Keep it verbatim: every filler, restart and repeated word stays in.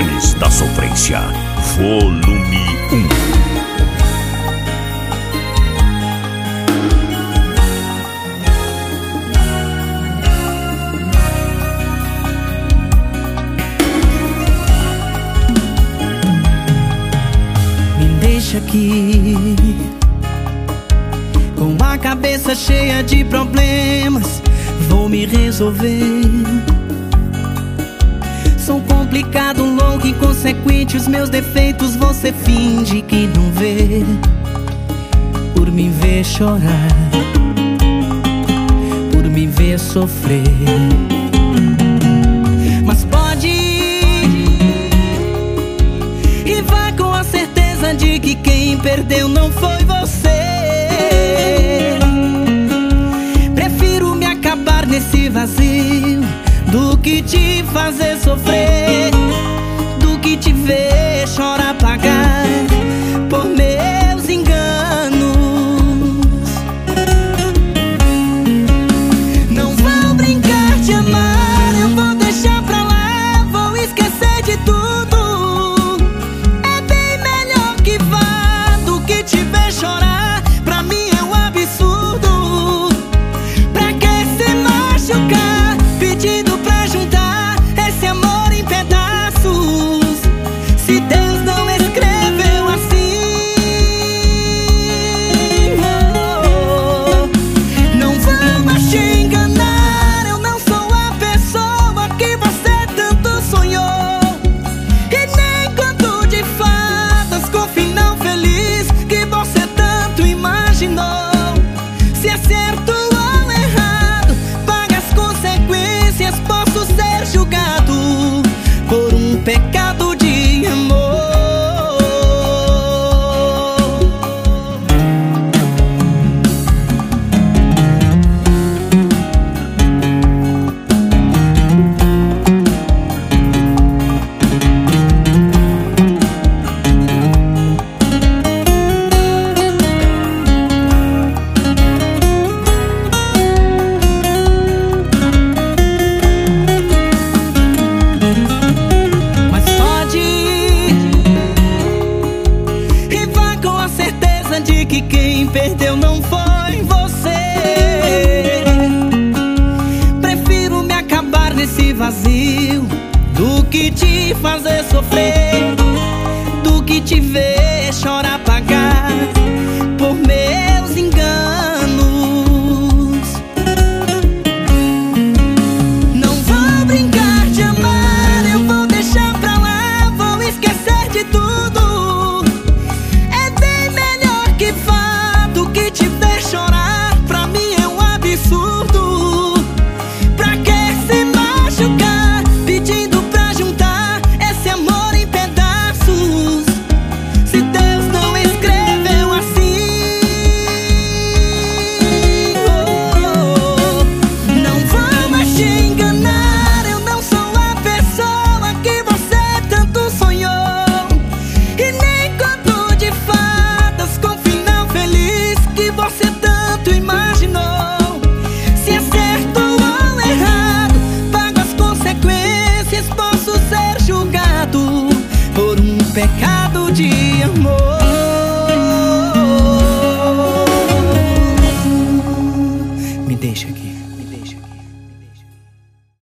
Talismãs da Sofrência, volume um. Deixa aqui com a cabeça cheia de problemas, vou me resolver. Sou complicado, louco, inconsequente, os meus defeitos você finge que não vê. Por me ver chorar, por me ver sofrer. Mas pode ir e vá com a certeza de que quem perdeu não foi você. Prefiro me acabar nesse vazio do que te fazer sofrer, do que te ver chorar.